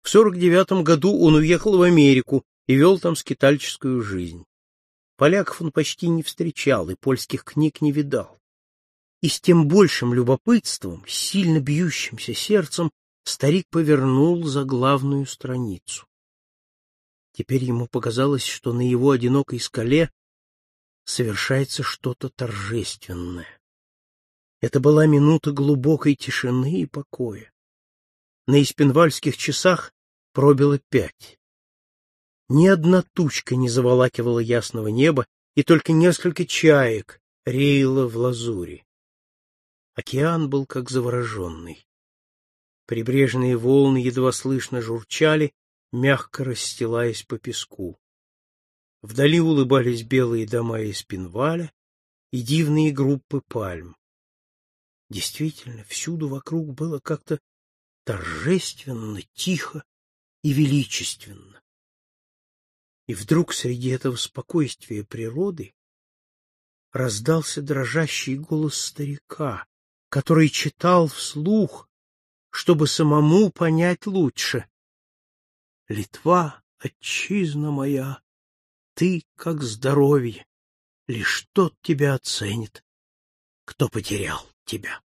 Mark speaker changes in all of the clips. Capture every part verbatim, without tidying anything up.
Speaker 1: В сорок девятом году он уехал в Америку и вел там скитальческую жизнь. Поляков он почти не встречал и польских книг не видал. И с тем большим любопытством, с сильно бьющимся сердцем, старик повернул заглавную страницу. Теперь ему показалось, что на его одинокой скале совершается что-то торжественное. Это была минута глубокой тишины и покоя. На испенвальских часах пробило пять. Ни одна тучка не заволакивала ясного неба, и только несколько чаек реяло в лазури. Океан был как завороженный. Прибрежные волны едва слышно журчали, мягко расстилаясь по песку. Вдали улыбались белые дома Испенваля и дивные группы пальм. Действительно, всюду вокруг было как-то торжественно, тихо и величественно. И вдруг среди этого спокойствия природы раздался дрожащий голос старика, который читал вслух, чтобы самому понять лучше. «Литва, отчизна моя, ты, как здоровье, лишь тот тебя оценит, кто потерял тебя».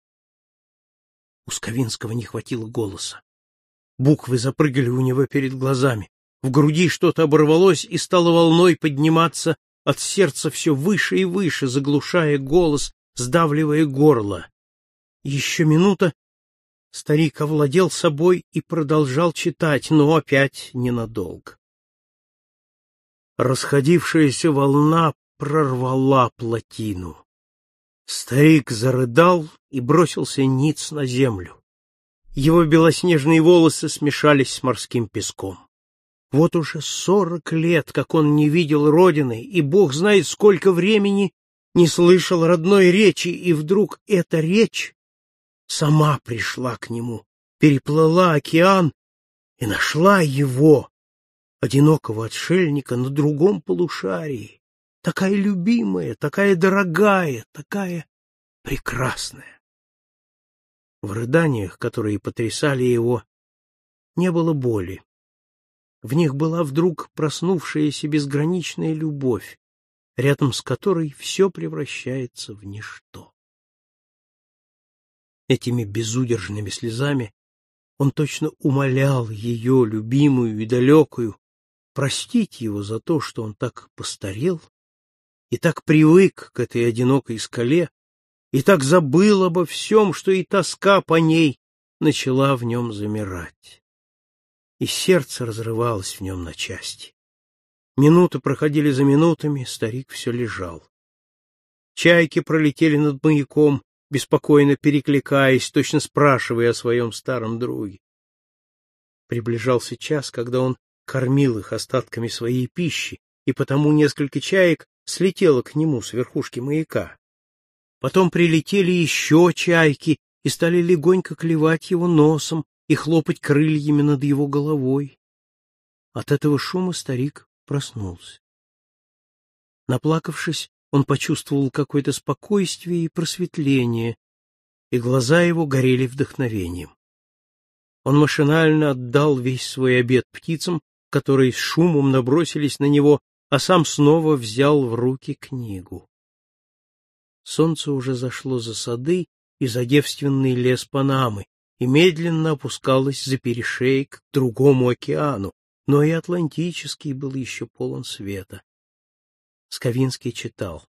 Speaker 1: У Сковинского не хватило голоса. Буквы запрыгали у него перед глазами. В груди что-то оборвалось и стало волной подниматься от сердца все выше и выше, заглушая голос, сдавливая горло. Еще минута, старик овладел собой и продолжал читать, но опять ненадолго. Расходившаяся волна прорвала плотину. Старик зарыдал и бросился ниц на землю. Его белоснежные волосы смешались с морским песком. Вот уже сорок лет, как он не видел родины, и бог знает, сколько времени не слышал родной речи, и вдруг эта речь сама пришла к нему, переплыла океан и нашла его, одинокого отшельника, на другом полушарии, такая любимая, такая дорогая, такая прекрасная. В рыданиях, которые потрясали его, не было боли. В них была вдруг проснувшаяся безграничная любовь, рядом с которой все превращается в ничто. Этими безудержными слезами он точно умолял ее, любимую и далекую, простить его за то, что он так постарел и так привык к этой одинокой скале, и так забыл обо всем, что и тоска по ней начала в нем замирать. И сердце разрывалось в нем на части. Минуты проходили за минутами, старик все лежал. Чайки пролетели над маяком, беспокойно перекликаясь, точно спрашивая о своем старом друге. Приближался час, когда он кормил их остатками своей пищи, и потому несколько чаек слетело к нему с верхушки маяка. Потом прилетели еще чайки и стали легонько клевать его носом и хлопать крыльями над его головой. От этого шума старик проснулся. Наплакавшись, он почувствовал какое-то спокойствие и просветление, и глаза его горели вдохновением. Он машинально отдал весь свой обед птицам, которые с шумом набросились на него, а сам снова взял в руки книгу. Солнце уже зашло за сады и за девственный лес Панамы и медленно опускалось за перешеек к другому океану, но и Атлантический был еще полон света. Сковинский читал: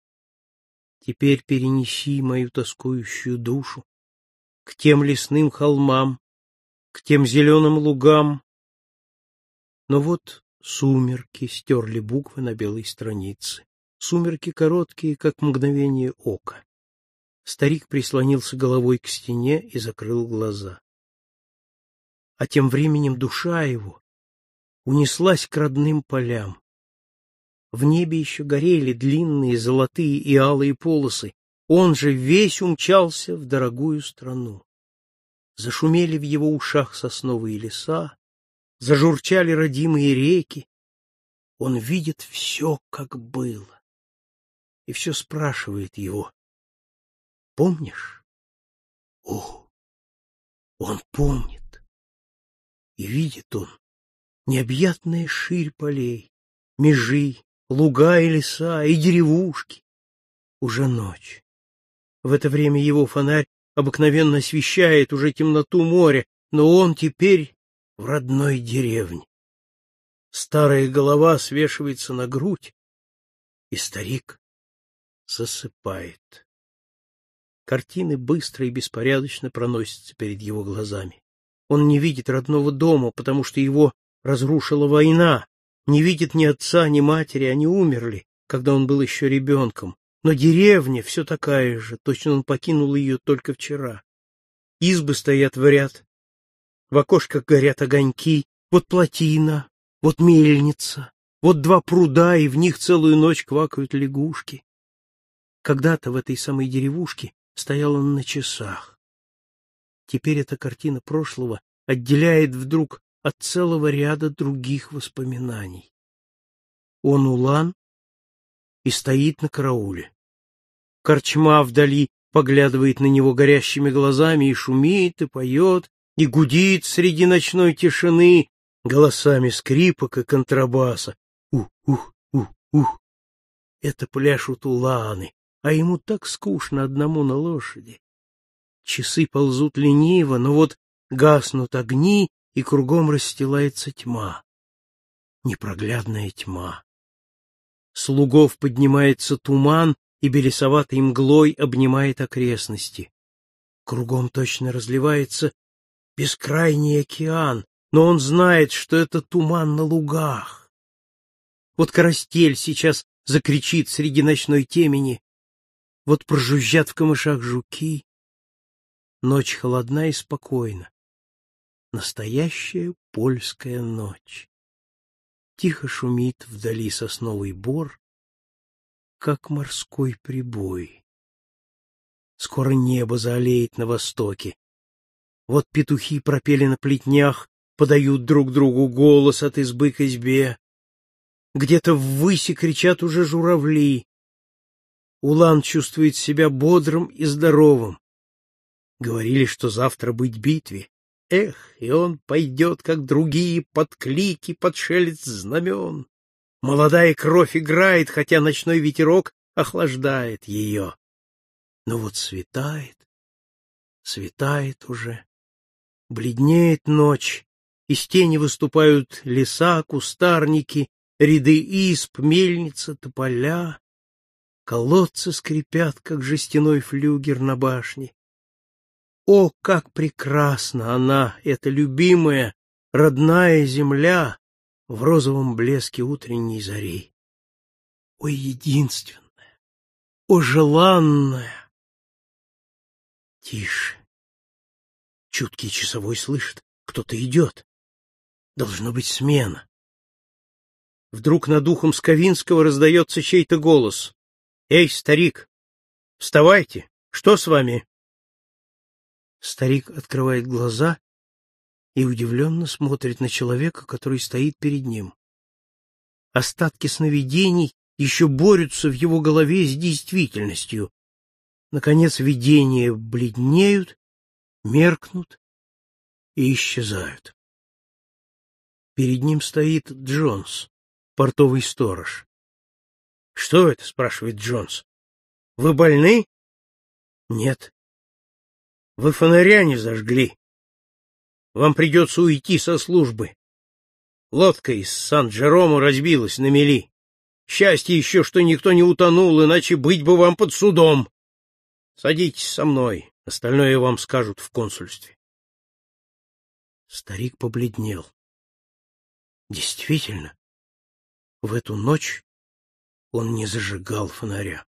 Speaker 1: «Теперь перенеси мою тоскующую душу к тем лесным холмам, к тем зеленым лугам». Но вот сумерки стерли буквы на белой странице. Сумерки короткие, как мгновение ока. Старик прислонился головой к стене и закрыл глаза. А тем временем душа его унеслась к родным полям. В небе еще горели длинные золотые и алые полосы. Он же весь умчался в дорогую страну. Зашумели в его ушах сосновые леса, зажурчали родимые реки. Он видит все, как было, и все спрашивает его: помнишь? О, он помнит И видит он необъятная ширь полей, межи, луга и леса, и деревушки. Уже ночь. В это время его фонарь обыкновенно освещает уже темноту моря, но он теперь в родной деревне. Старая голова свешивается на грудь, и старик засыпает. Картины быстро и беспорядочно проносятся перед его глазами. Он не видит родного дома, потому что его разрушила война, не видит ни отца, ни матери, они умерли, когда он был еще ребенком. Но деревня все такая же, точно он покинул ее только вчера. Избы стоят в ряд, в окошках горят огоньки, вот плотина, вот мельница, вот два пруда, и в них целую ночь квакают лягушки. Когда-то в этой самой деревушке стоял он на часах. Теперь эта картина прошлого отделяет вдруг от целого ряда других воспоминаний. Он улан и стоит на карауле. Корчма вдали поглядывает на него горящими глазами и шумит, и поет, и гудит среди ночной тишины голосами скрипок и контрабаса. Ух-ух-ух-ух. Это пляшут уланы, а ему так скучно одному на лошади. Часы ползут лениво, но вот гаснут огни, и кругом расстилается тьма. Непроглядная тьма. С лугов поднимается туман, и белесоватой мглой обнимает окрестности. Кругом точно разливается бескрайний океан, но он знает, что это туман на лугах. Вот карастель сейчас закричит среди ночной темени, вот прожужжат в камышах жуки. Ночь холодна и спокойна. Настоящая польская ночь. Тихо шумит вдали сосновый бор, как морской прибой. Скоро небо заалеет на востоке. Вот петухи пропели на плетнях, подают друг другу голос от избы к избе. Где-то ввыси кричат уже журавли. Улан чувствует себя бодрым и здоровым. Говорили, что завтра быть битве. Эх, и он пойдет, как другие, под клики, под шелест знамен. Молодая кровь играет, хотя ночной ветерок охлаждает ее. Но вот светает, светает уже, бледнеет ночь, из тени выступают леса, кустарники, ряды изб, мельница, тополя. Колодцы скрипят, как жестяной флюгер на башне. О, как прекрасна она, эта любимая, родная земля, в розовом блеске утренней зари. О, единственная, о, желанная! Тише. Чуткий часовой слышит, кто-то идет. Должно быть смена. Вдруг над ухом Сковинского раздается чей-то голос. «Эй, старик, вставайте! Что с вами?» Старик открывает глаза и удивленно смотрит на человека, который стоит перед ним. Остатки сновидений еще борются в его голове с действительностью. Наконец видения бледнеют, меркнут и исчезают. Перед ним стоит Джонс, портовый сторож. — Что это? — спрашивает Джонс. — Вы больны? — Нет. — Вы фонаря не зажгли. Вам придется уйти со службы. Лодка из Сан-Джеромо разбилась на мели. Счастье еще, что никто не утонул, иначе быть бы вам под судом. Садитесь со мной, остальное вам скажут в консульстве. Старик побледнел. Действительно, в эту ночь он не зажигал фонаря.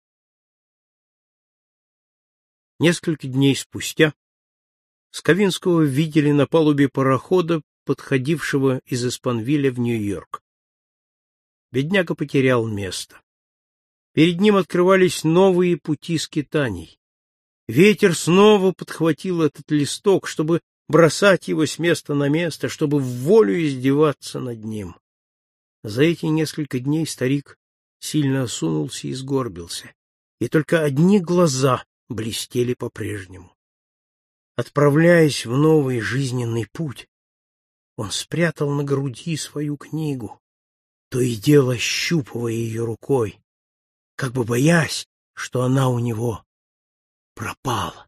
Speaker 1: Несколько дней спустя Сковинского видели на палубе парохода, подходившего из Испанвиля в Нью-Йорк. Бедняга потерял место. Перед ним открывались новые пути скитаний. Ветер снова подхватил этот листок, чтобы бросать его с места на место, чтобы в волю издеваться над ним. За эти несколько дней старик сильно осунулся и сгорбился, и только одни глаза блестели по-прежнему. Отправляясь в новый жизненный путь, Он спрятал на груди свою книгу, то и дело ощупывая ее рукой, как бы боясь, что она у него пропала.